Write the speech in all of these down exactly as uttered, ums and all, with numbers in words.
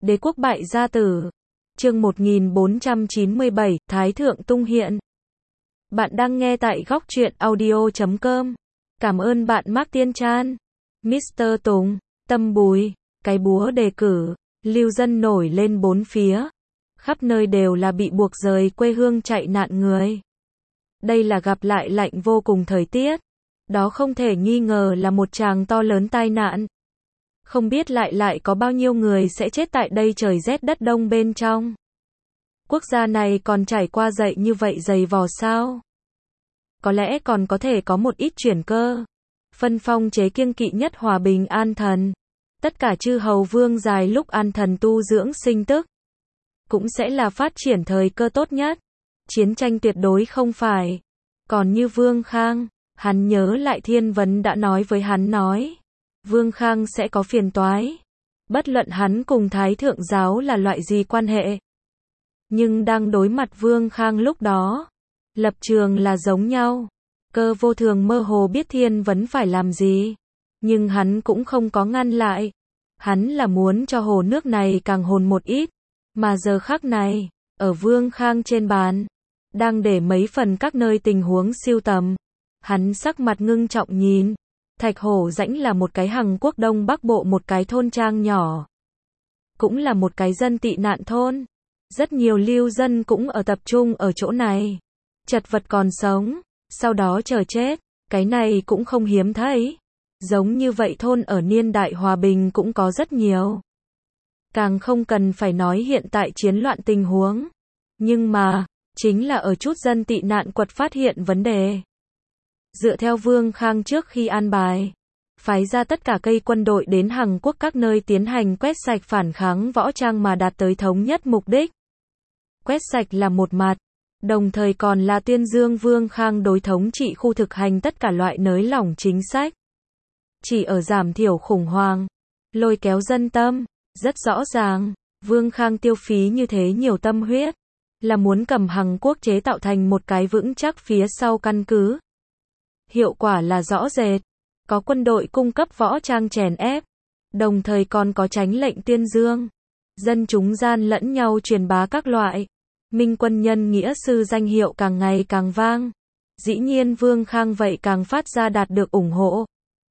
Đế quốc bại gia tử. Chương một nghìn bốn trăm chín mươi bảy, Thái thượng tung hiện. Bạn đang nghe tại góc truyện audio chấm com. Cảm ơn bạn Mark Tiên Chan. mít tơ Tùng, Tâm Bùi, cái búa đề cử, lưu dân nổi lên bốn phía. Khắp nơi đều là bị buộc rời quê hương chạy nạn người. Đây là gặp lại lạnh vô cùng thời tiết. Đó không thể nghi ngờ là một tràng to lớn tai nạn. Không biết lại lại có bao nhiêu người sẽ chết tại đây trời rét đất đông bên trong. Quốc gia này còn trải qua dậy như vậy dày vò sao? Có lẽ còn có thể có một ít chuyển cơ. Phân phong chế kiêng kỵ nhất hòa bình an thần. Tất cả chư hầu vương dài lúc an thần tu dưỡng sinh tức. Cũng sẽ là phát triển thời cơ tốt nhất. Chiến tranh tuyệt đối không phải. Còn như Vương Khang, hắn nhớ lại Thiên Vấn đã nói với hắn nói. Vương Khang sẽ có phiền toái. Bất luận hắn cùng Thái thượng giáo là loại gì quan hệ. Nhưng đang đối mặt Vương Khang lúc đó, lập trường là giống nhau. Cơ vô thường mơ hồ biết Thiên Vấn phải làm gì. Nhưng hắn cũng không có ngăn lại. Hắn là muốn cho hồ nước này càng hồn một ít. Mà giờ khắc này, ở Vương Khang trên bàn, đang để mấy phần các nơi tình huống siêu tầm. Hắn sắc mặt ngưng trọng nhìn. Thạch Hổ Rãnh là một cái Hằng Quốc Đông Bắc Bộ một cái thôn trang nhỏ. Cũng là một cái dân tị nạn thôn. Rất nhiều lưu dân cũng ở tập trung ở chỗ này. Chật vật còn sống, sau đó chờ chết. Cái này cũng không hiếm thấy. Giống như vậy thôn ở niên đại hòa bình cũng có rất nhiều. Càng không cần phải nói hiện tại chiến loạn tình huống. Nhưng mà, chính là ở chút dân tị nạn quật phát hiện vấn đề. Dựa theo Vương Khang trước khi an bài, phái ra tất cả cây quân đội đến Hằng Quốc các nơi tiến hành quét sạch phản kháng võ trang mà đạt tới thống nhất mục đích. Quét sạch là một mặt, đồng thời còn là tuyên dương Vương Khang đối thống trị khu thực hành tất cả loại nới lỏng chính sách. Chỉ ở giảm thiểu khủng hoảng, lôi kéo dân tâm, rất rõ ràng, Vương Khang tiêu phí như thế nhiều tâm huyết, là muốn cầm Hằng Quốc chế tạo thành một cái vững chắc phía sau căn cứ. Hiệu quả là rõ rệt, có quân đội cung cấp võ trang chèn ép, đồng thời còn có tránh lệnh tuyên dương. Dân chúng gian lẫn nhau truyền bá các loại, minh quân nhân nghĩa sư danh hiệu càng ngày càng vang. Dĩ nhiên Vương Khang vậy càng phát ra đạt được ủng hộ.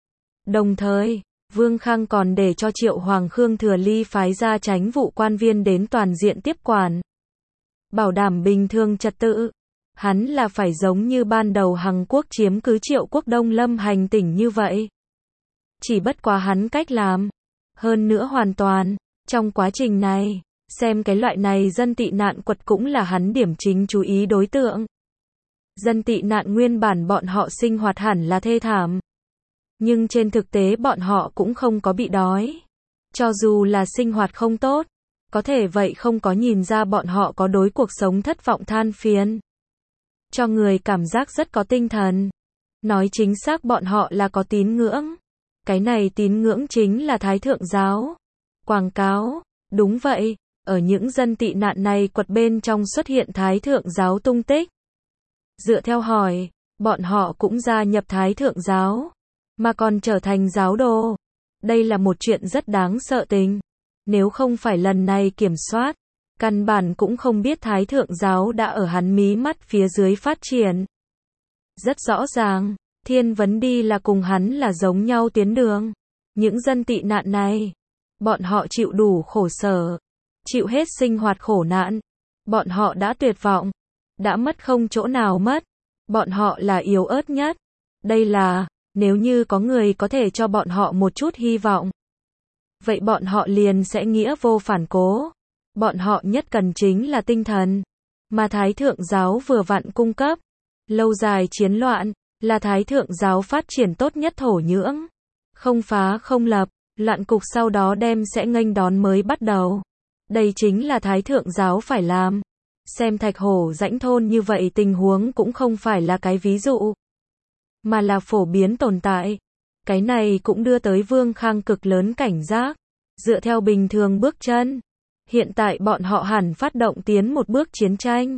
Đồng thời, Vương Khang còn để cho Triệu Hoàng Khương Thừa Ly phái ra chánh vụ quan viên đến toàn diện tiếp quản. Bảo đảm bình thường trật tự. Hắn là phải giống như ban đầu Hằng Quốc chiếm cứ Triệu Quốc Đông Lâm hành tỉnh như vậy. Chỉ bất quá hắn cách làm. Hơn nữa hoàn toàn, trong quá trình này, xem cái loại này dân tị nạn quật cũng là hắn điểm chính chú ý đối tượng. Dân tị nạn nguyên bản bọn họ sinh hoạt hẳn là thê thảm. Nhưng trên thực tế bọn họ cũng không có bị đói. Cho dù là sinh hoạt không tốt, có thể vậy không có nhìn ra bọn họ có đối cuộc sống thất vọng than phiền. Cho người cảm giác rất có tinh thần. Nói chính xác bọn họ là có tín ngưỡng. Cái này tín ngưỡng chính là Thái thượng giáo. Quảng cáo, đúng vậy, ở những dân tị nạn này quật bên trong xuất hiện Thái thượng giáo tung tích. Dựa theo hỏi, bọn họ cũng gia nhập Thái thượng giáo, mà còn trở thành giáo đồ. Đây là một chuyện rất đáng sợ tình. Nếu không phải lần này kiểm soát, căn bản cũng không biết Thái thượng giáo đã ở hắn mí mắt phía dưới phát triển. Rất rõ ràng, Thiên Vấn đi là cùng hắn là giống nhau tuyến đường. Những dân tị nạn này, bọn họ chịu đủ khổ sở, chịu hết sinh hoạt khổ nạn. Bọn họ đã tuyệt vọng, đã mất không chỗ nào mất. Bọn họ là yếu ớt nhất. Đây là, nếu như có người có thể cho bọn họ một chút hy vọng, vậy bọn họ liền sẽ nghĩa vô phản cố. Bọn họ nhất cần chính là tinh thần, mà Thái thượng giáo vừa vặn cung cấp. Lâu dài chiến loạn, là Thái thượng giáo phát triển tốt nhất thổ nhưỡng. Không phá không lập, loạn cục sau đó đem sẽ nghênh đón mới bắt đầu. Đây chính là Thái thượng giáo phải làm. Xem Thạch Hổ Rãnh thôn như vậy tình huống cũng không phải là cái ví dụ, mà là phổ biến tồn tại. Cái này cũng đưa tới Vương Khang cực lớn cảnh giác. Dựa theo bình thường bước chân, hiện tại bọn họ hẳn phát động tiến một bước chiến tranh.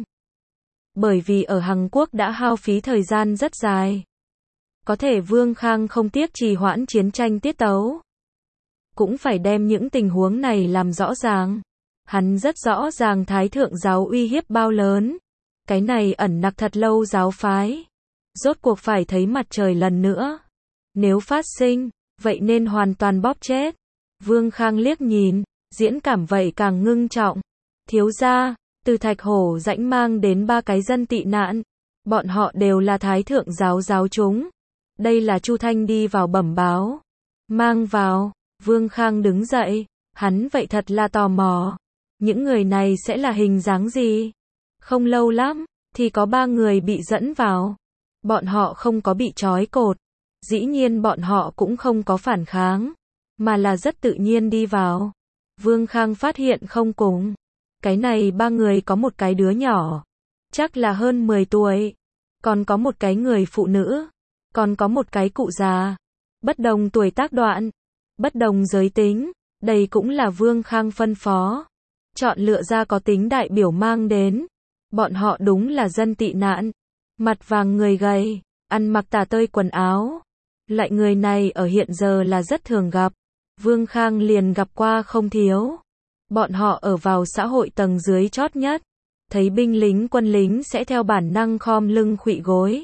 Bởi vì ở Hằng Quốc đã hao phí thời gian rất dài. Có thể Vương Khang không tiếc trì hoãn chiến tranh tiết tấu. cũng phải đem những tình huống này làm rõ ràng. Hắn rất rõ ràng Thái Thượng giáo uy hiếp bao lớn. Cái này ẩn nặc thật lâu giáo phái. Rốt cuộc phải thấy mặt trời lần nữa. Nếu phát sinh, vậy nên hoàn toàn bóp chết. Vương Khang liếc nhìn, diễn cảm vậy càng ngưng trọng. Thiếu gia, từ Thạch Hổ Rãnh mang đến ba cái dân tị nạn. Bọn họ đều là Thái Thượng giáo giáo chúng. Đây là Chu Thanh đi vào bẩm báo. Mang vào, Vương Khang đứng dậy, hắn vậy thật là tò mò. Những người này sẽ là hình dáng gì? Không lâu lắm, thì có ba người bị dẫn vào. Bọn họ không có bị trói cột. Dĩ nhiên bọn họ cũng không có phản kháng, mà là rất tự nhiên đi vào. Vương Khang phát hiện không cùng. Cái này ba người có một cái đứa nhỏ, chắc là hơn mười tuổi. Còn có một cái người phụ nữ. Còn có một cái cụ già. Bất đồng tuổi tác đoạn. Bất đồng giới tính. Đây cũng là Vương Khang phân phó. Chọn lựa ra có tính đại biểu mang đến. Bọn họ đúng là dân tị nạn. Mặt vàng người gầy. Ăn mặc tả tơi quần áo. Loại người này ở hiện giờ là rất thường gặp. Vương Khang liền gặp qua không thiếu. Bọn họ ở vào xã hội tầng dưới chót nhất. Thấy binh lính quân lính sẽ theo bản năng khom lưng khuỵu gối.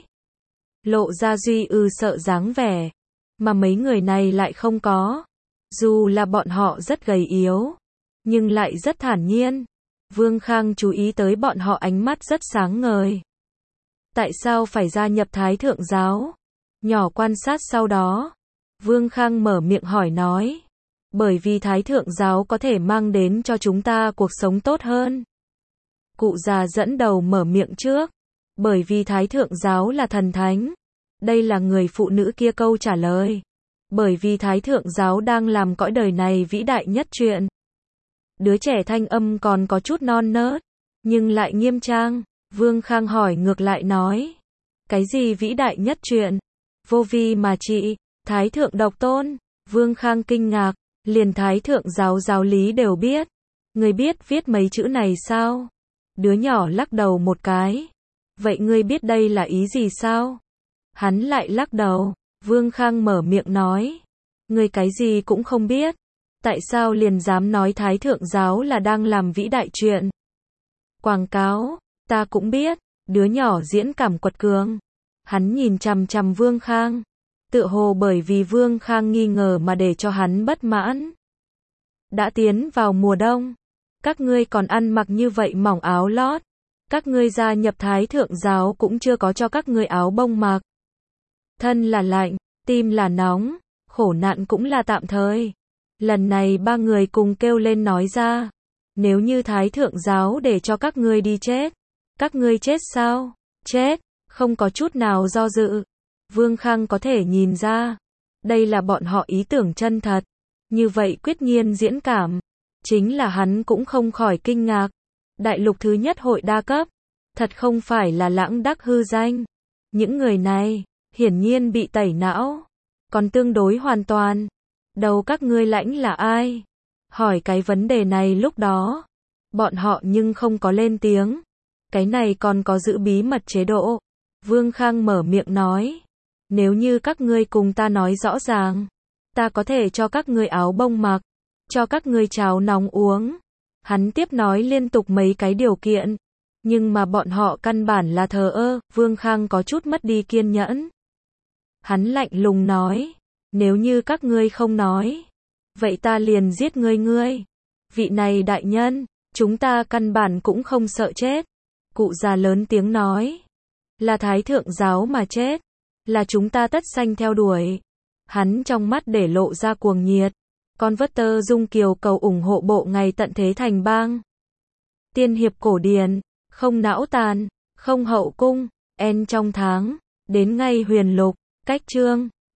Lộ ra duy ư sợ dáng vẻ. Mà mấy người này lại không có. Dù là bọn họ rất gầy yếu, nhưng lại rất thản nhiên. Vương Khang chú ý tới bọn họ ánh mắt rất sáng ngời. Tại sao phải gia nhập Thái Thượng giáo? Nhỏ quan sát sau đó. Vương Khang mở miệng hỏi nói. Bởi vì Thái Thượng giáo có thể mang đến cho chúng ta cuộc sống tốt hơn. Cụ già dẫn đầu mở miệng trước. Bởi vì Thái Thượng giáo là thần thánh. Đây là người phụ nữ kia câu trả lời. Bởi vì Thái Thượng giáo đang làm cõi đời này vĩ đại nhất chuyện. Đứa trẻ thanh âm còn có chút non nớt, nhưng lại nghiêm trang. Vương Khang hỏi ngược lại nói. Cái gì vĩ đại nhất chuyện? Vô vi mà trị, Thái Thượng độc tôn. Vương Khang kinh ngạc, liền Thái Thượng giáo giáo lý đều biết. Ngươi biết viết mấy chữ này sao? Đứa nhỏ lắc đầu một cái. Vậy ngươi biết đây là ý gì sao? Hắn lại lắc đầu. Vương Khang mở miệng nói. Ngươi cái gì cũng không biết. Tại sao liền dám nói Thái Thượng giáo là đang làm vĩ đại chuyện? Quảng cáo, ta cũng biết. Đứa nhỏ diễn cảm quật cường. Hắn nhìn chằm chằm Vương Khang. Tựa hồ bởi vì Vương Khang nghi ngờ mà để cho hắn bất mãn. Đã tiến vào mùa đông. Các ngươi còn ăn mặc như vậy mỏng áo lót. Các ngươi gia nhập Thái Thượng giáo cũng chưa có cho các ngươi áo bông mặc. Thân là lạnh, tim là nóng, khổ nạn cũng là tạm thời. Lần này ba người cùng kêu lên nói ra. Nếu như Thái Thượng giáo để cho các ngươi đi chết. Các ngươi chết sao? Chết, không có chút nào do dự. Vương Khang có thể nhìn ra. Đây là bọn họ ý tưởng chân thật. Như vậy quyết nhiên diễn cảm. Chính là hắn cũng không khỏi kinh ngạc. Đại lục thứ nhất hội đa cấp. Thật không phải là lãng đắc hư danh. Những người này, hiển nhiên bị tẩy não. Còn tương đối hoàn toàn. Đầu các ngươi lãnh là ai? Hỏi cái vấn đề này lúc đó. Bọn họ nhưng không có lên tiếng. Cái này còn có giữ bí mật chế độ. Vương Khang mở miệng nói. Nếu như các ngươi cùng ta nói rõ ràng. Ta có thể cho các ngươi áo bông mặc. Cho các ngươi cháo nóng uống. Hắn tiếp nói liên tục mấy cái điều kiện. Nhưng mà bọn họ căn bản là thờ ơ. Vương Khang có chút mất đi kiên nhẫn. Hắn lạnh lùng nói. Nếu như các ngươi không nói. Vậy ta liền giết ngươi ngươi. Vị này đại nhân. Chúng ta căn bản cũng không sợ chết. Cụ già lớn tiếng nói. Là Thái Thượng giáo mà chết. Là chúng ta tất sanh theo đuổi. Hắn trong mắt để lộ ra cuồng nhiệt. Con vất tơ dung kiều cầu ủng hộ bộ ngày tận thế thành bang. Tiên hiệp cổ điển. Không não tàn. Không hậu cung. En trong tháng. Đến ngay huyền lục. Cách chương.